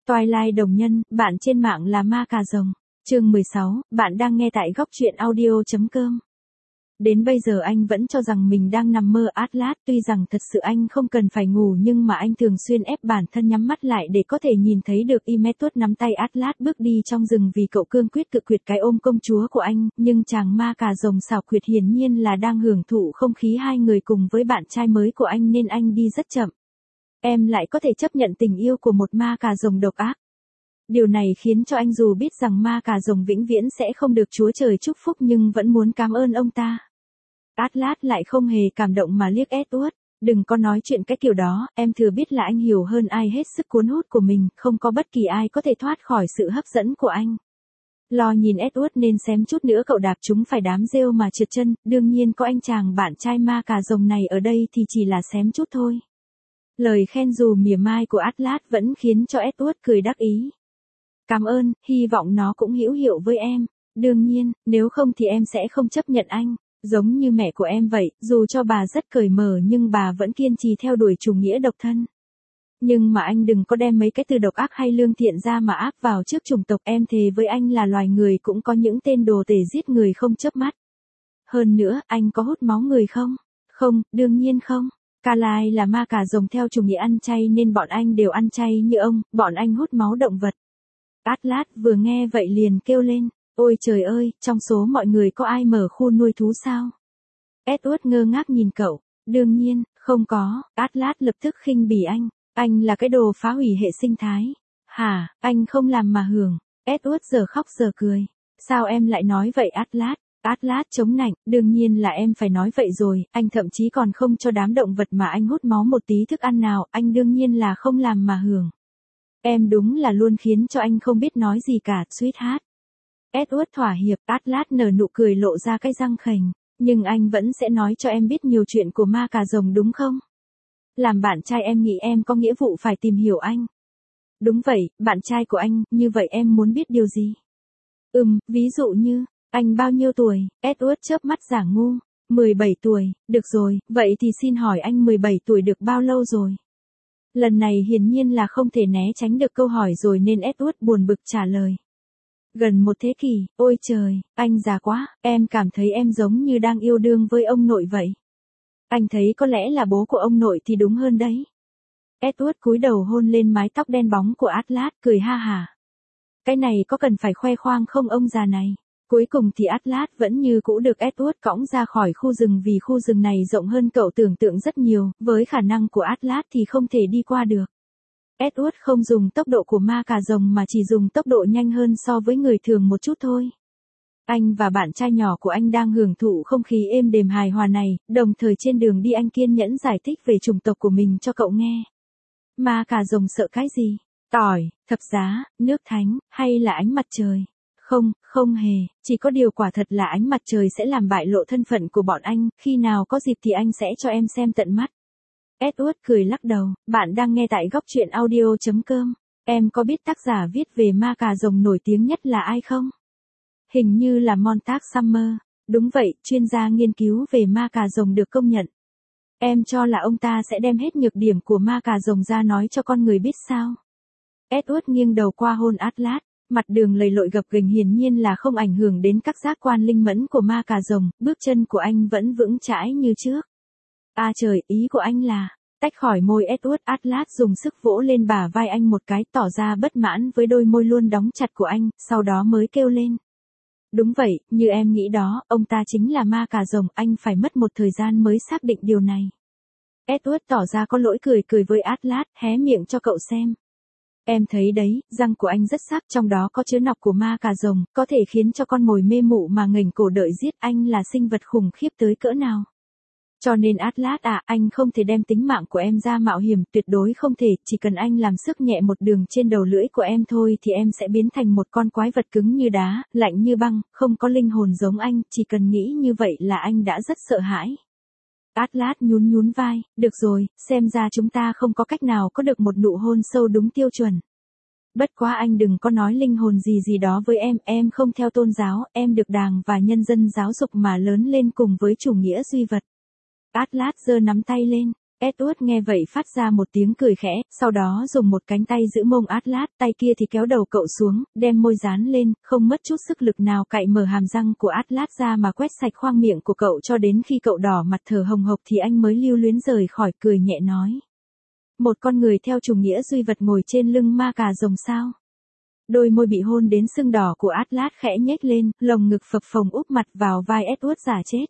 Twilight đồng nhân, bạn trên mạng là ma cà rồng. Chương 16, bạn đang nghe tại góc truyện audio.com. Đến bây giờ anh vẫn cho rằng mình đang nằm mơ Atlas, tuy rằng thật sự anh không cần phải ngủ nhưng mà anh thường xuyên ép bản thân nhắm mắt lại để có thể nhìn thấy được Imetus nắm tay Atlas bước đi trong rừng vì cậu cương quyết cự tuyệt cái ôm công chúa của anh, nhưng chàng ma cà rồng xảo quyệt hiển nhiên là đang hưởng thụ không khí hai người cùng với bạn trai mới của anh nên anh đi rất chậm. Em lại có thể chấp nhận tình yêu của một ma cà rồng độc ác. Điều này khiến cho anh dù biết rằng ma cà rồng vĩnh viễn sẽ không được Chúa Trời chúc phúc nhưng vẫn muốn cảm ơn ông ta. Atlas lại không hề cảm động mà liếc Edward, đừng có nói chuyện cái kiểu đó, em thừa biết là anh hiểu hơn ai hết sức cuốn hút của mình, không có bất kỳ ai có thể thoát khỏi sự hấp dẫn của anh. Lo nhìn Edward nên xém chút nữa cậu đạp chúng phải đám rêu mà trượt chân, đương nhiên có anh chàng bạn trai ma cà rồng này ở đây thì chỉ là xém chút thôi. Lời khen dù mỉa mai của Atlas vẫn khiến cho Edward cười đắc ý. Cảm ơn, hy vọng nó cũng hữu hiệu với em. Đương nhiên, nếu không thì em sẽ không chấp nhận anh. Giống như mẹ của em vậy, dù cho bà rất cởi mở nhưng bà vẫn kiên trì theo đuổi chủ nghĩa độc thân. Nhưng mà anh đừng có đem mấy cái từ độc ác hay lương thiện ra mà áp vào trước chủng tộc, em thề với anh là loài người cũng có những tên đồ tể giết người không chớp mắt. Hơn nữa, anh có hút máu người không? Không, đương nhiên không. Carlyle là ma cà rồng theo chủ nghĩa ăn chay nên bọn anh đều ăn chay như ông, bọn anh hút máu động vật. Atlas vừa nghe vậy liền kêu lên, ôi trời ơi, trong số mọi người có ai mở khu nuôi thú sao? Edward ngơ ngác nhìn cậu, đương nhiên, không có, Atlas lập tức khinh bỉ anh là cái đồ phá hủy hệ sinh thái. Hả, anh không làm mà hưởng, Edward giờ khóc giờ cười, sao em lại nói vậy Atlas? Atlas chống nạnh, đương nhiên là em phải nói vậy rồi, anh thậm chí còn không cho đám động vật mà anh hút máu một tí thức ăn nào, anh đương nhiên là không làm mà hưởng. Em đúng là luôn khiến cho anh không biết nói gì cả, sweetheart. Edward thỏa hiệp, Atlas nở nụ cười lộ ra cái răng khểnh, nhưng anh vẫn sẽ nói cho em biết nhiều chuyện của ma cà rồng đúng không? Làm bạn trai em nghĩ em có nghĩa vụ phải tìm hiểu anh. Đúng vậy, bạn trai của anh, như vậy em muốn biết điều gì? Ví dụ như, anh bao nhiêu tuổi? Edward chớp mắt giả ngu, 17 tuổi, được rồi, vậy thì xin hỏi anh 17 tuổi được bao lâu rồi? Lần này hiển nhiên là không thể né tránh được câu hỏi rồi nên Edward buồn bực trả lời. Gần một thế kỷ, ôi trời, anh già quá, em cảm thấy em giống như đang yêu đương với ông nội vậy. Anh thấy có lẽ là bố của ông nội thì đúng hơn đấy. Edward cúi đầu hôn lên mái tóc đen bóng của Atlas, cười ha hả. Cái này có cần phải khoe khoang không ông già này? Cuối cùng thì Atlas vẫn như cũ được Edward cõng ra khỏi khu rừng vì khu rừng này rộng hơn cậu tưởng tượng rất nhiều, với khả năng của Atlas thì không thể đi qua được. Edward không dùng tốc độ của ma cà rồng mà chỉ dùng tốc độ nhanh hơn so với người thường một chút thôi. Anh và bạn trai nhỏ của anh đang hưởng thụ không khí êm đềm hài hòa này, đồng thời trên đường đi anh kiên nhẫn giải thích về chủng tộc của mình cho cậu nghe. Ma cà rồng sợ cái gì? Tỏi, thập giá, nước thánh, hay là ánh mặt trời? Không hề, chỉ có điều quả thật là ánh mặt trời sẽ làm bại lộ thân phận của bọn anh, khi nào có dịp thì anh sẽ cho em xem tận mắt. Edward cười lắc đầu, bạn đang nghe tại góc truyện audio.com, em có biết tác giả viết về ma cà rồng nổi tiếng nhất là ai không? Hình như là Montag Summer, đúng vậy, chuyên gia nghiên cứu về ma cà rồng được công nhận. Em cho là ông ta sẽ đem hết nhược điểm của ma cà rồng ra nói cho con người biết sao? Edward nghiêng đầu qua hôn Atlas. Mặt đường lầy lội gập ghềnh hiển nhiên là không ảnh hưởng đến các giác quan linh mẫn của ma cà rồng, bước chân của anh vẫn vững chãi như trước. À trời, ý của anh là, tách khỏi môi Edward, Atlas dùng sức vỗ lên bả vai anh một cái tỏ ra bất mãn với đôi môi luôn đóng chặt của anh, sau đó mới kêu lên. Đúng vậy, như em nghĩ đó, ông ta chính là ma cà rồng, anh phải mất một thời gian mới xác định điều này. Edward tỏ ra có lỗi cười với Atlas, hé miệng cho cậu xem. Em thấy đấy, răng của anh rất sắc, trong đó có chứa nọc của ma cà rồng, có thể khiến cho con mồi mê mụ mà nghềnh cổ đợi giết, anh là sinh vật khủng khiếp tới cỡ nào. Cho nên Atlas anh không thể đem tính mạng của em ra mạo hiểm, tuyệt đối không thể, chỉ cần anh làm sức nhẹ một đường trên đầu lưỡi của em thôi thì em sẽ biến thành một con quái vật cứng như đá, lạnh như băng, không có linh hồn giống anh, chỉ cần nghĩ như vậy là anh đã rất sợ hãi. Atlas nhún vai, được rồi, xem ra chúng ta không có cách nào có được một nụ hôn sâu đúng tiêu chuẩn. Bất quá anh đừng có nói linh hồn gì đó với em không theo tôn giáo, em được Đảng và nhân dân giáo dục mà lớn lên cùng với chủ nghĩa duy vật. Atlas giơ nắm tay lên, Edward nghe vậy phát ra một tiếng cười khẽ, sau đó dùng một cánh tay giữ mông Atlas, tay kia thì kéo đầu cậu xuống, đem môi dán lên, không mất chút sức lực nào cạy mở hàm răng của Atlas ra mà quét sạch khoang miệng của cậu cho đến khi cậu đỏ mặt thở hồng hộc thì anh mới lưu luyến rời khỏi, cười nhẹ nói. Một con người theo chủ nghĩa duy vật ngồi trên lưng ma cà rồng sao? Đôi môi bị hôn đến sưng đỏ của Atlas khẽ nhếch lên, lồng ngực phập phồng úp mặt vào vai Edward giả chết.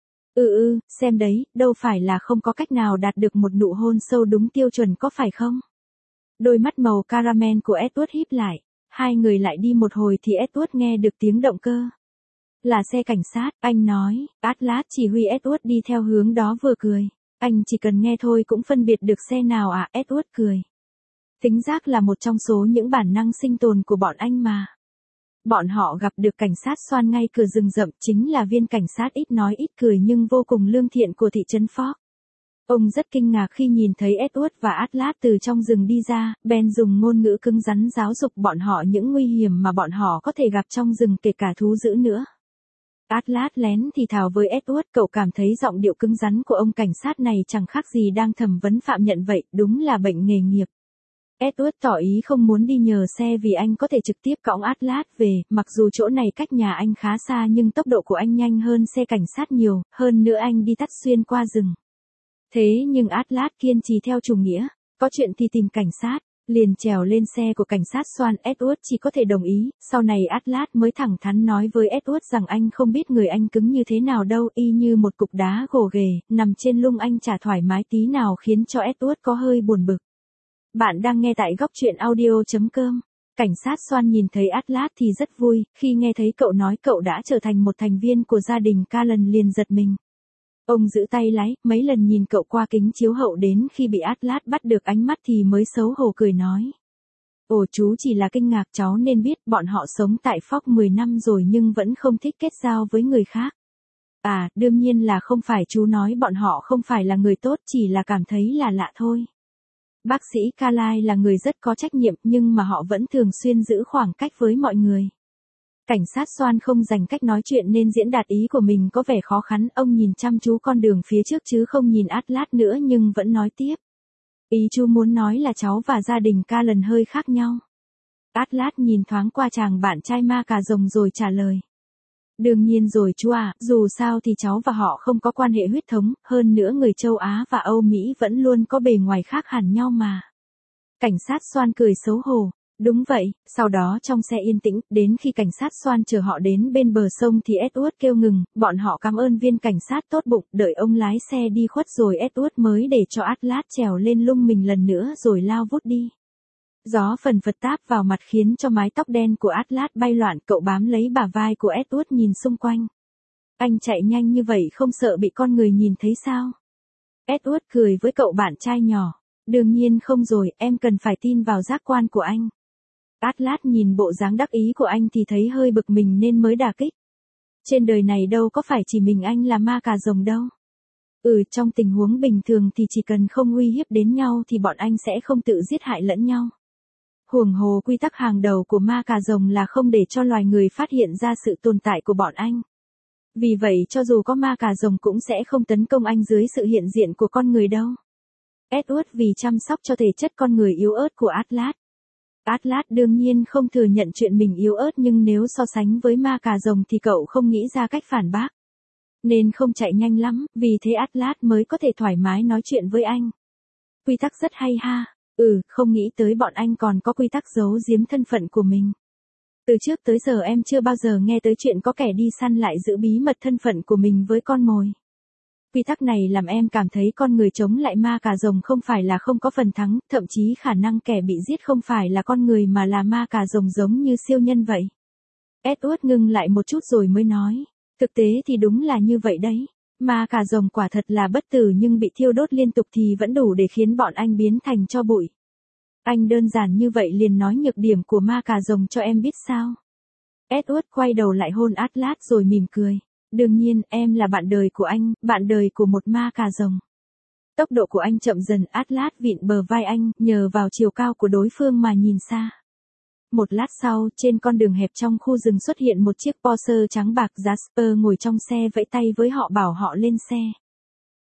Xem đấy, đâu phải là không có cách nào đạt được một nụ hôn sâu đúng tiêu chuẩn có phải không? Đôi mắt màu caramel của Edward híp lại. Hai người lại đi một hồi thì Edward nghe được tiếng động cơ. Là xe cảnh sát, anh nói. Atlas chỉ huy Edward đi theo hướng đó vừa cười. Anh chỉ cần nghe thôi cũng phân biệt được xe nào à, Edward cười. Tính giác là một trong số những bản năng sinh tồn của bọn anh mà. Bọn họ gặp được cảnh sát xoan ngay cửa rừng rậm, chính là viên cảnh sát ít nói ít cười nhưng vô cùng lương thiện của thị trấn Fork. Ông rất kinh ngạc khi nhìn thấy Edward và Atlas từ trong rừng đi ra, bèn dùng ngôn ngữ cứng rắn giáo dục bọn họ những nguy hiểm mà bọn họ có thể gặp trong rừng kể cả thú dữ nữa. Atlas lén thì thào với Edward, cậu cảm thấy giọng điệu cứng rắn của ông cảnh sát này chẳng khác gì đang thẩm vấn phạm nhân vậy, đúng là bệnh nghề nghiệp. Edward tỏ ý không muốn đi nhờ xe vì anh có thể trực tiếp cõng Atlas về, mặc dù chỗ này cách nhà anh khá xa nhưng tốc độ của anh nhanh hơn xe cảnh sát nhiều, hơn nữa anh đi tắt xuyên qua rừng. Thế nhưng Atlas kiên trì theo chủ nghĩa, có chuyện thì tìm cảnh sát, liền trèo lên xe của cảnh sát xoan. Edward chỉ có thể đồng ý, sau này Atlas mới thẳng thắn nói với Edward rằng anh không biết người anh cứng như thế nào đâu, y như một cục đá gồ ghề, nằm trên lưng anh chả thoải mái tí nào khiến cho Edward có hơi buồn bực. Bạn đang nghe tại góc truyện audio.com. Cảnh sát xoan nhìn thấy Atlas thì rất vui, khi nghe thấy cậu nói cậu đã trở thành một thành viên của gia đình Callan liền giật mình. Ông giữ tay lái, mấy lần nhìn cậu qua kính chiếu hậu đến khi bị Atlas bắt được ánh mắt thì mới xấu hổ cười nói. Ồ chú chỉ là kinh ngạc, cháu nên biết bọn họ sống tại Fork 10 năm rồi nhưng vẫn không thích kết giao với người khác. À, đương nhiên là không phải, chú nói bọn họ không phải là người tốt, chỉ là cảm thấy là lạ thôi. Bác sĩ Carlyle là người rất có trách nhiệm nhưng mà họ vẫn thường xuyên giữ khoảng cách với mọi người. Cảnh sát xoan không dành cách nói chuyện nên diễn đạt ý của mình có vẻ khó khăn, ông nhìn chăm chú con đường phía trước chứ không nhìn Atlas nữa nhưng vẫn nói tiếp. Ý chú muốn nói là cháu và gia đình Callan hơi khác nhau. Atlas nhìn thoáng qua chàng bạn trai ma cà rồng rồi trả lời. Đương nhiên rồi chú à, dù sao thì cháu và họ không có quan hệ huyết thống, hơn nữa người châu Á và Âu Mỹ vẫn luôn có bề ngoài khác hẳn nhau mà. Cảnh sát xoan cười xấu hổ. Đúng vậy, sau đó trong xe yên tĩnh, đến khi cảnh sát xoan chờ họ đến bên bờ sông thì Edward kêu ngừng, bọn họ cảm ơn viên cảnh sát tốt bụng, đợi ông lái xe đi khuất rồi Edward mới để cho Atlas trèo lên lưng mình lần nữa rồi lao vút đi. Gió phần phật táp vào mặt khiến cho mái tóc đen của Atlas bay loạn, cậu bám lấy bả vai của Edward nhìn xung quanh. Anh chạy nhanh như vậy không sợ bị con người nhìn thấy sao? Edward cười với cậu bạn trai nhỏ. Đương nhiên không rồi, em cần phải tin vào giác quan của anh. Atlas nhìn bộ dáng đắc ý của anh thì thấy hơi bực mình nên mới đả kích. Trên đời này đâu có phải chỉ mình anh là ma cà rồng đâu. Trong tình huống bình thường thì chỉ cần không uy hiếp đến nhau thì bọn anh sẽ không tự giết hại lẫn nhau. Huống hồ quy tắc hàng đầu của ma cà rồng là không để cho loài người phát hiện ra sự tồn tại của bọn anh. Vì vậy cho dù có ma cà rồng cũng sẽ không tấn công anh dưới sự hiện diện của con người đâu. Edward vì chăm sóc cho thể chất con người yếu ớt của Atlas. Atlas đương nhiên không thừa nhận chuyện mình yếu ớt nhưng nếu so sánh với ma cà rồng thì cậu không nghĩ ra cách phản bác. Nên không chạy nhanh lắm, vì thế Atlas mới có thể thoải mái nói chuyện với anh. Quy tắc rất hay ha. Không nghĩ tới bọn anh còn có quy tắc giấu giếm thân phận của mình. Từ trước tới giờ em chưa bao giờ nghe tới chuyện có kẻ đi săn lại giữ bí mật thân phận của mình với con mồi. Quy tắc này làm em cảm thấy con người chống lại ma cà rồng không phải là không có phần thắng, thậm chí khả năng kẻ bị giết không phải là con người mà là ma cà rồng giống như siêu nhân vậy. Edward ngưng lại một chút rồi mới nói. Thực tế thì đúng là như vậy đấy. Ma cà rồng quả thật là bất tử nhưng bị thiêu đốt liên tục thì vẫn đủ để khiến bọn anh biến thành tro bụi. Anh đơn giản như vậy liền nói nhược điểm của ma cà rồng cho em biết sao. Edward quay đầu lại hôn Atlas rồi mỉm cười. Đương nhiên, em là bạn đời của anh, bạn đời của một ma cà rồng. Tốc độ của anh chậm dần, Atlas vịn bờ vai anh, nhờ vào chiều cao của đối phương mà nhìn xa. Một lát sau, trên con đường hẹp trong khu rừng xuất hiện một chiếc Porsche trắng bạc. Jasper ngồi trong xe vẫy tay với họ bảo họ lên xe.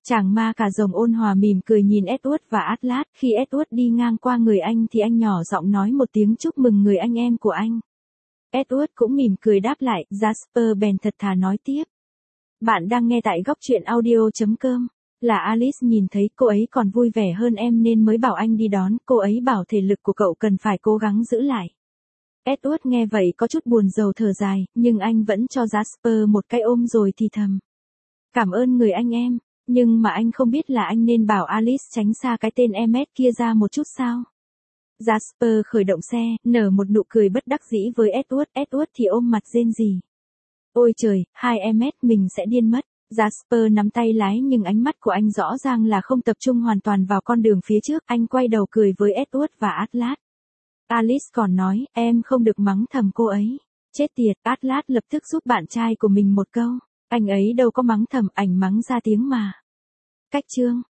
Chàng ma cà rồng ôn hòa mỉm cười nhìn Edward và Atlas, khi Edward đi ngang qua người anh thì anh nhỏ giọng nói một tiếng chúc mừng người anh em của anh. Edward cũng mỉm cười đáp lại, Jasper bèn thật thà nói tiếp. Bạn đang nghe tại góc truyện audio.com. Là Alice nhìn thấy cô ấy còn vui vẻ hơn em nên mới bảo anh đi đón, cô ấy bảo thể lực của cậu cần phải cố gắng giữ lại. Edward nghe vậy có chút buồn rầu thở dài, nhưng anh vẫn cho Jasper một cái ôm rồi thì thầm. Cảm ơn người anh em, nhưng mà anh không biết là anh nên bảo Alice tránh xa cái tên Emmet kia ra một chút sao? Jasper khởi động xe, nở một nụ cười bất đắc dĩ với Edward thì ôm mặt rên rỉ. Ôi trời, hai Emmet mình sẽ điên mất. Jasper nắm tay lái nhưng ánh mắt của anh rõ ràng là không tập trung hoàn toàn vào con đường phía trước, anh quay đầu cười với Edward và Atlas. Alice còn nói, em không được mắng thầm cô ấy. Chết tiệt, Atlas lập tức giúp bạn trai của mình một câu. Anh ấy đâu có mắng thầm, ảnh mắng ra tiếng mà. Cách chương